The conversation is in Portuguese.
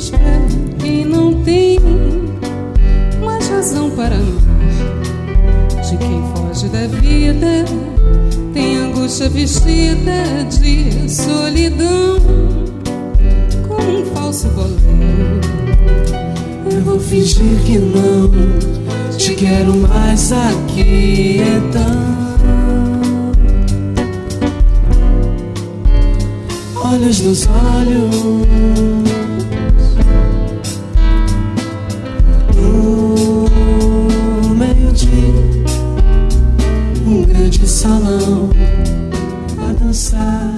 pra quem não tem mais razão para amar. De quem foge da vida tem angústia vestida de solidão, como um falso bolero. Eu vou fingir que não te quero mais aqui, então. Olhos nos olhos, no meio de um grande salão a dançar.